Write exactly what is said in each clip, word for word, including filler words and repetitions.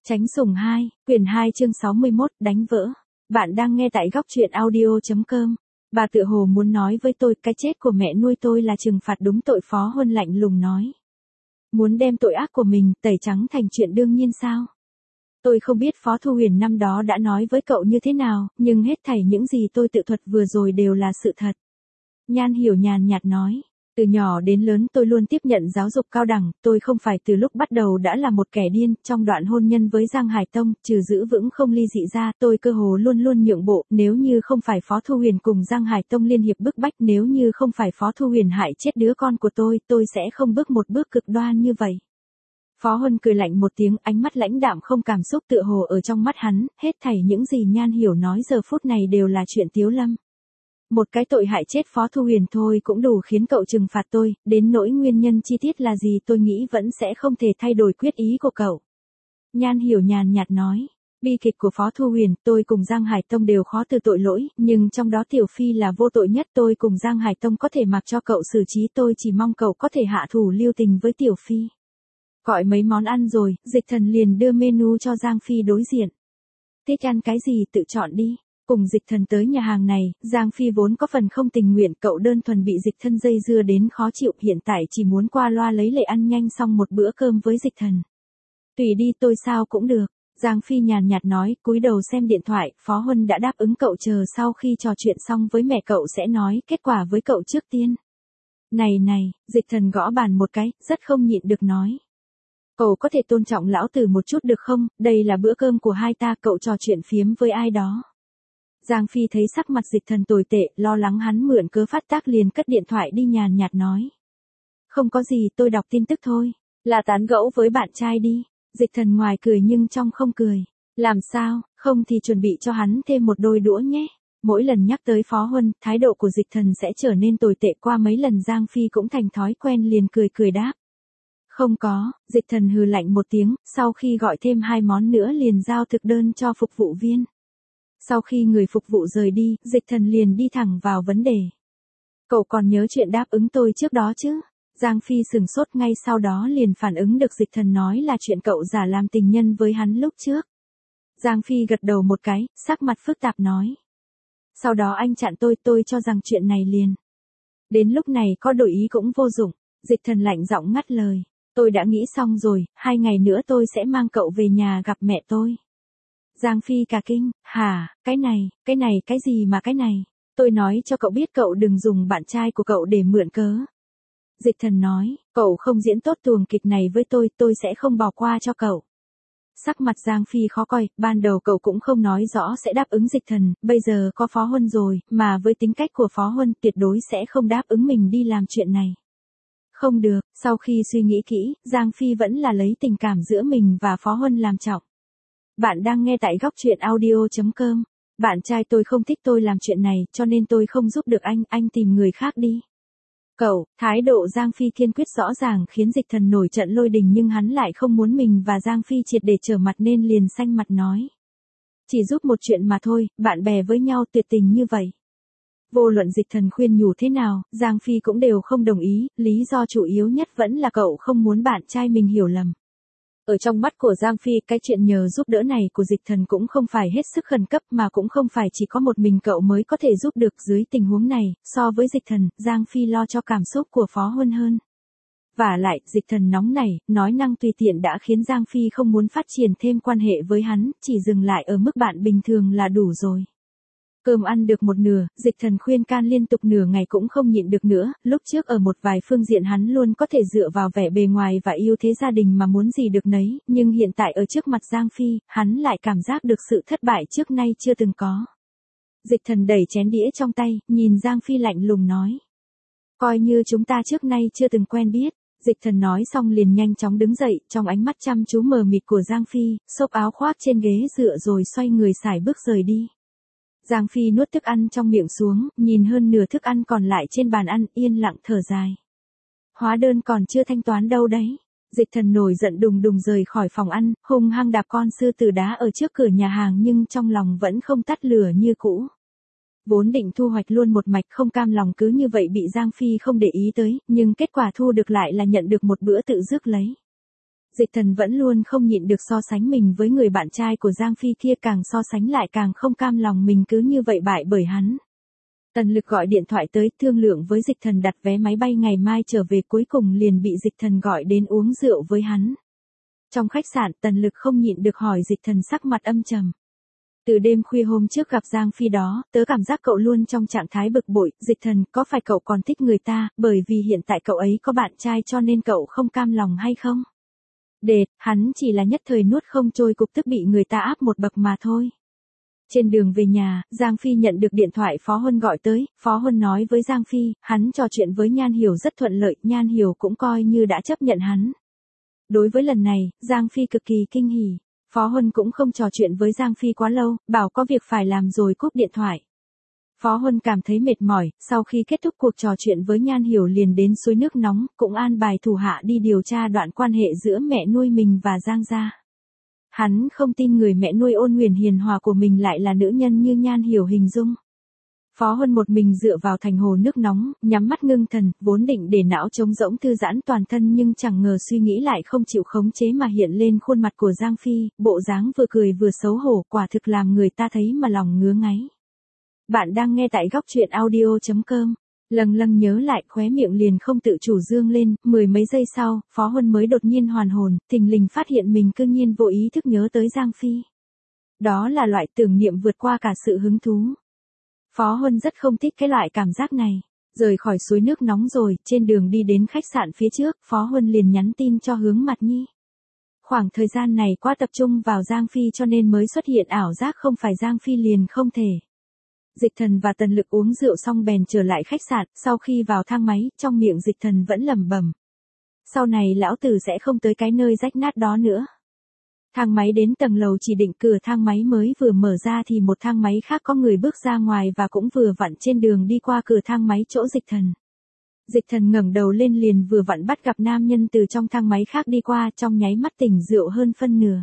Tránh sủng hai, quyển hai chương sáu mươi mốt, đánh vỡ. Bạn đang nghe tại góc truyện audio.com. Bà tựa hồ muốn nói với tôi, cái chết của mẹ nuôi tôi là trừng phạt đúng tội. Phó Huân lạnh lùng nói. Muốn đem tội ác của mình tẩy trắng thành chuyện đương nhiên sao? Tôi không biết Phó Thu Huyền năm đó đã nói với cậu như thế nào, nhưng hết thảy những gì tôi tự thuật vừa rồi đều là sự thật. Nhan Hiểu nhàn nhạt nói. Từ nhỏ đến lớn tôi luôn tiếp nhận giáo dục cao đẳng, tôi không phải từ lúc bắt đầu đã là một kẻ điên, trong đoạn hôn nhân với Giang Hải Tông, trừ giữ vững không ly dị ra, tôi cơ hồ luôn luôn nhượng bộ, nếu như không phải Phó Thu Huyền cùng Giang Hải Tông liên hiệp bức bách, nếu như không phải Phó Thu Huyền hại chết đứa con của tôi, tôi sẽ không bước một bước cực đoan như vậy. Phó Huân cười lạnh một tiếng, ánh mắt lãnh đạm không cảm xúc tựa hồ ở trong mắt hắn, hết thảy những gì Nhan Hiểu nói giờ phút này đều là chuyện tiếu lâm. Một cái tội hại chết Phó Thu Huyền thôi cũng đủ khiến cậu trừng phạt tôi, đến nỗi nguyên nhân chi tiết là gì tôi nghĩ vẫn sẽ không thể thay đổi quyết ý của cậu. Nhan Hiểu nhàn nhạt nói, bi kịch của Phó Thu Huyền, tôi cùng Giang Hải Tông đều khó từ tội lỗi, nhưng trong đó Tiểu Phi là vô tội nhất, tôi cùng Giang Hải Tông có thể mặc cho cậu xử trí, tôi chỉ mong cậu có thể hạ thủ lưu tình với Tiểu Phi. Gọi mấy món ăn rồi, Dịch Thần liền đưa menu cho Giang Phi đối diện. Thích ăn cái gì tự chọn đi. Cùng Dịch Thần tới nhà hàng này, Giang Phi vốn có phần không tình nguyện, cậu đơn thuần bị Dịch Thân dây dưa đến khó chịu, hiện tại chỉ muốn qua loa lấy lệ ăn nhanh xong một bữa cơm với Dịch Thần. Tùy đi, tôi sao cũng được. Giang Phi nhàn nhạt nói, cúi đầu xem điện thoại. Phó Huân đã đáp ứng cậu chờ sau khi trò chuyện xong với mẹ cậu sẽ nói kết quả với cậu trước tiên. Này này, Dịch Thần gõ bàn một cái, rất không nhịn được nói. Cậu có thể tôn trọng lão tử một chút được không, đây là bữa cơm của hai ta, cậu trò chuyện phiếm với ai đó. Giang Phi thấy sắc mặt Dịch Thần tồi tệ, lo lắng hắn mượn cớ phát tác liền cất điện thoại đi, nhàn nhạt nói. Không có gì, tôi đọc tin tức thôi, là tán gẫu với bạn trai đi. Dịch Thần ngoài cười nhưng trong không cười. Làm sao, không thì chuẩn bị cho hắn thêm một đôi đũa nhé. Mỗi lần nhắc tới Phó Huân, thái độ của Dịch Thần sẽ trở nên tồi tệ, qua mấy lần Giang Phi cũng thành thói quen liền cười cười đáp. Không có, Dịch Thần hừ lạnh một tiếng, sau khi gọi thêm hai món nữa liền giao thực đơn cho phục vụ viên. Sau khi người phục vụ rời đi, Dịch Thần liền đi thẳng vào vấn đề. Cậu còn nhớ chuyện đáp ứng tôi trước đó chứ? Giang Phi sừng sốt, ngay sau đó liền phản ứng được Dịch Thần nói là chuyện cậu giả làm tình nhân với hắn lúc trước. Giang Phi gật đầu một cái, sắc mặt phức tạp nói. Sau đó anh chặn tôi, tôi cho rằng chuyện này liền. Đến lúc này có đổi ý cũng vô dụng. Dịch Thần lạnh giọng ngắt lời. Tôi đã nghĩ xong rồi, hai ngày nữa tôi sẽ mang cậu về nhà gặp mẹ tôi. Giang Phi cả kinh, hả, cái này, cái này cái gì mà cái này, tôi nói cho cậu biết cậu đừng dùng bạn trai của cậu để mượn cớ. Dịch Thần nói, cậu không diễn tốt tuồng kịch này với tôi, tôi sẽ không bỏ qua cho cậu. Sắc mặt Giang Phi khó coi, ban đầu cậu cũng không nói rõ sẽ đáp ứng Dịch Thần, bây giờ có Phó Huân rồi, mà với tính cách của Phó Huân tuyệt đối sẽ không đáp ứng mình đi làm chuyện này. Không được, sau khi suy nghĩ kỹ, Giang Phi vẫn là lấy tình cảm giữa mình và Phó Huân làm trọng. Bạn đang nghe tại góc truyện audio.com. Bạn trai tôi không thích tôi làm chuyện này, cho nên tôi không giúp được anh, anh tìm người khác đi. Cậu, thái độ Giang Phi kiên quyết rõ ràng khiến Dịch Thần nổi trận lôi đình, nhưng hắn lại không muốn mình và Giang Phi triệt để trở mặt nên liền xanh mặt nói. Chỉ giúp một chuyện mà thôi, bạn bè với nhau tuyệt tình như vậy. Vô luận Dịch Thần khuyên nhủ thế nào, Giang Phi cũng đều không đồng ý, lý do chủ yếu nhất vẫn là cậu không muốn bạn trai mình hiểu lầm. Ở trong mắt của Giang Phi, cái chuyện nhờ giúp đỡ này của Dịch Thần cũng không phải hết sức khẩn cấp, mà cũng không phải chỉ có một mình cậu mới có thể giúp được. Dưới tình huống này, so với Dịch Thần, Giang Phi lo cho cảm xúc của Phó Huân hơn. Vả lại, Dịch Thần nóng nảy, nói năng tùy tiện đã khiến Giang Phi không muốn phát triển thêm quan hệ với hắn, chỉ dừng lại ở mức bạn bình thường là đủ rồi. Cơm ăn được một nửa, Dịch Thần khuyên can liên tục nửa ngày cũng không nhịn được nữa, lúc trước ở một vài phương diện hắn luôn có thể dựa vào vẻ bề ngoài và yêu thế gia đình mà muốn gì được nấy, nhưng hiện tại ở trước mặt Giang Phi, hắn lại cảm giác được sự thất bại trước nay chưa từng có. Dịch Thần đẩy chén đĩa trong tay, nhìn Giang Phi lạnh lùng nói. Coi như chúng ta trước nay chưa từng quen biết. Dịch Thần nói xong liền nhanh chóng đứng dậy, trong ánh mắt chăm chú mờ mịt của Giang Phi, xốc áo khoác trên ghế dựa rồi xoay người sải bước rời đi. Giang Phi nuốt thức ăn trong miệng xuống, nhìn hơn nửa thức ăn còn lại trên bàn ăn, yên lặng thở dài. Hóa đơn còn chưa thanh toán đâu đấy. Dịch Thần nổi giận đùng đùng rời khỏi phòng ăn, hung hăng đạp con sư tử đá ở trước cửa nhà hàng, nhưng trong lòng vẫn không tắt lửa như cũ. Vốn định thu hoạch luôn một mạch, không cam lòng cứ như vậy bị Giang Phi không để ý tới, nhưng kết quả thu được lại là nhận được một bữa tự rước lấy. Dịch Thần vẫn luôn không nhịn được so sánh mình với người bạn trai của Giang Phi kia, càng so sánh lại càng không cam lòng mình cứ như vậy bại bởi hắn. Tần Lực gọi điện thoại tới thương lượng với Dịch Thần đặt vé máy bay ngày mai trở về, cuối cùng liền bị Dịch Thần gọi đến uống rượu với hắn. Trong khách sạn, Tần Lực không nhịn được hỏi Dịch Thần sắc mặt âm trầm. Từ đêm khuya hôm trước gặp Giang Phi đó, tớ cảm giác cậu luôn trong trạng thái bực bội. Dịch Thần, có phải cậu còn thích người ta, bởi vì hiện tại cậu ấy có bạn trai cho nên cậu không cam lòng hay không? Đệt, hắn chỉ là nhất thời nuốt không trôi cục tức bị người ta áp một bậc mà thôi. Trên đường về nhà, Giang Phi nhận được điện thoại Phó Huân gọi tới. Phó Huân nói với Giang Phi, hắn trò chuyện với Nhan Hiểu rất thuận lợi, Nhan Hiểu cũng coi như đã chấp nhận hắn. Đối với lần này, Giang Phi cực kỳ kinh hỉ. Phó Huân cũng không trò chuyện với Giang Phi quá lâu, bảo có việc phải làm rồi cúp điện thoại. Phó Huân cảm thấy mệt mỏi, sau khi kết thúc cuộc trò chuyện với Nhan Hiểu liền đến suối nước nóng, cũng an bài thủ hạ đi điều tra đoạn quan hệ giữa mẹ nuôi mình và Giang gia. Hắn không tin người mẹ nuôi ôn huyền hiền hòa của mình lại là nữ nhân như Nhan Hiểu hình dung. Phó Huân một mình dựa vào thành hồ nước nóng, nhắm mắt ngưng thần, vốn định để não trống rỗng thư giãn toàn thân nhưng chẳng ngờ suy nghĩ lại không chịu khống chế mà hiện lên khuôn mặt của Giang Phi, bộ dáng vừa cười vừa xấu hổ, quả thực làm người ta thấy mà lòng ngứa ngáy. Bạn đang nghe tại góc truyện audio chấm com. Lâng lâng nhớ lại, khóe miệng liền không tự chủ dương lên, mười mấy giây sau, Phó Huân mới đột nhiên hoàn hồn, thình lình phát hiện mình cư nhiên vô ý thức nhớ tới Giang Phi. Đó là loại tưởng niệm vượt qua cả sự hứng thú. Phó Huân rất không thích cái loại cảm giác này. Rời khỏi suối nước nóng rồi, trên đường đi đến khách sạn phía trước, Phó Huân liền nhắn tin cho Hướng Mạt Nhi. Khoảng thời gian này quá tập trung vào Giang Phi cho nên mới xuất hiện ảo giác không phải Giang Phi liền không thể. Dịch Thần và Tần Lực uống rượu xong bèn trở lại khách sạn, sau khi vào thang máy, trong miệng Dịch Thần vẫn lẩm bẩm. Sau này lão tử sẽ không tới cái nơi rách nát đó nữa. Thang máy đến tầng lầu chỉ định, cửa thang máy mới vừa mở ra thì một thang máy khác có người bước ra ngoài và cũng vừa vặn trên đường đi qua cửa thang máy chỗ Dịch Thần. Dịch Thần ngẩng đầu lên liền vừa vặn bắt gặp nam nhân từ trong thang máy khác đi qua, trong nháy mắt tỉnh rượu hơn phân nửa.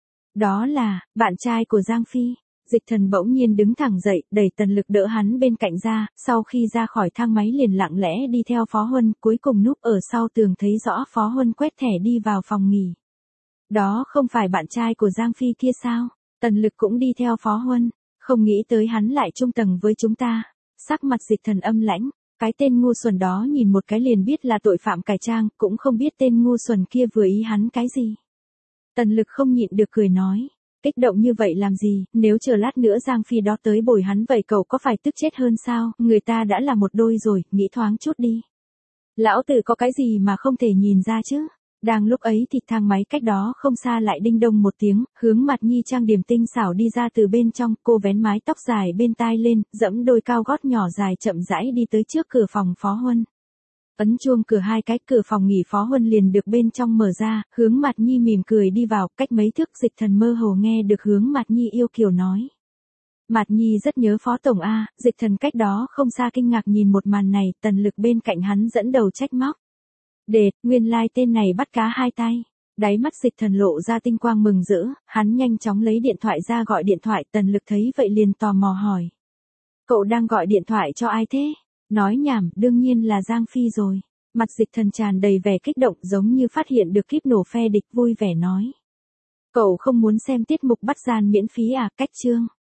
Đó là bạn trai của Giang Phi. Dịch Thần bỗng nhiên đứng thẳng dậy, đẩy Tần Lực đỡ hắn bên cạnh ra, sau khi ra khỏi thang máy liền lặng lẽ đi theo Phó Huân, cuối cùng núp ở sau tường thấy rõ Phó Huân quét thẻ đi vào phòng nghỉ. Đó không phải bạn trai của Giang Phi kia sao? Tần Lực cũng đi theo Phó Huân, không nghĩ tới hắn lại chung tầng với chúng ta. Sắc mặt Dịch Thần âm lãnh, cái tên ngu xuẩn đó nhìn một cái liền biết là tội phạm cải trang, cũng không biết tên ngu xuẩn kia vừa ý hắn cái gì. Tần Lực không nhịn được cười nói. Kích động như vậy làm gì, nếu chờ lát nữa Giang Phi đó tới bồi hắn vậy cậu có phải tức chết hơn sao, người ta đã là một đôi rồi, nghĩ thoáng chút đi. Lão tử có cái gì mà không thể nhìn ra chứ. Đang lúc ấy thì thang máy cách đó không xa lại đinh đông một tiếng, Hướng Mạt Nhi trang điểm tinh xảo đi ra từ bên trong, cô vén mái tóc dài bên tai lên, dẫm đôi cao gót nhỏ dài chậm rãi đi tới trước cửa phòng Phó Huân. Ấn chuông cửa hai cái, cửa phòng nghỉ Phó Huân liền được bên trong mở ra, Hướng Mạt Nhi mỉm cười đi vào, cách mấy thước Dịch Thần mơ hồ nghe được Hướng Mạt Nhi yêu kiều nói. Mạt Nhi rất nhớ Phó Tổng A, Dịch Thần cách đó không xa kinh ngạc nhìn một màn này, Tần Lực bên cạnh hắn dẫn đầu trách móc. Đệt, nguyên lai like tên này bắt cá hai tay. Đáy mắt Dịch Thần lộ ra tinh quang mừng rỡ, hắn nhanh chóng lấy điện thoại ra gọi điện thoại, Tần Lực thấy vậy liền tò mò hỏi. Cậu đang gọi điện thoại cho ai thế? Nói nhảm, đương nhiên là Giang Phi rồi. Mặt Dịch Thần tràn đầy vẻ kích động giống như phát hiện được kíp nổ phe địch, vui vẻ nói. Cậu không muốn xem tiết mục bắt gian miễn phí à, cách chương.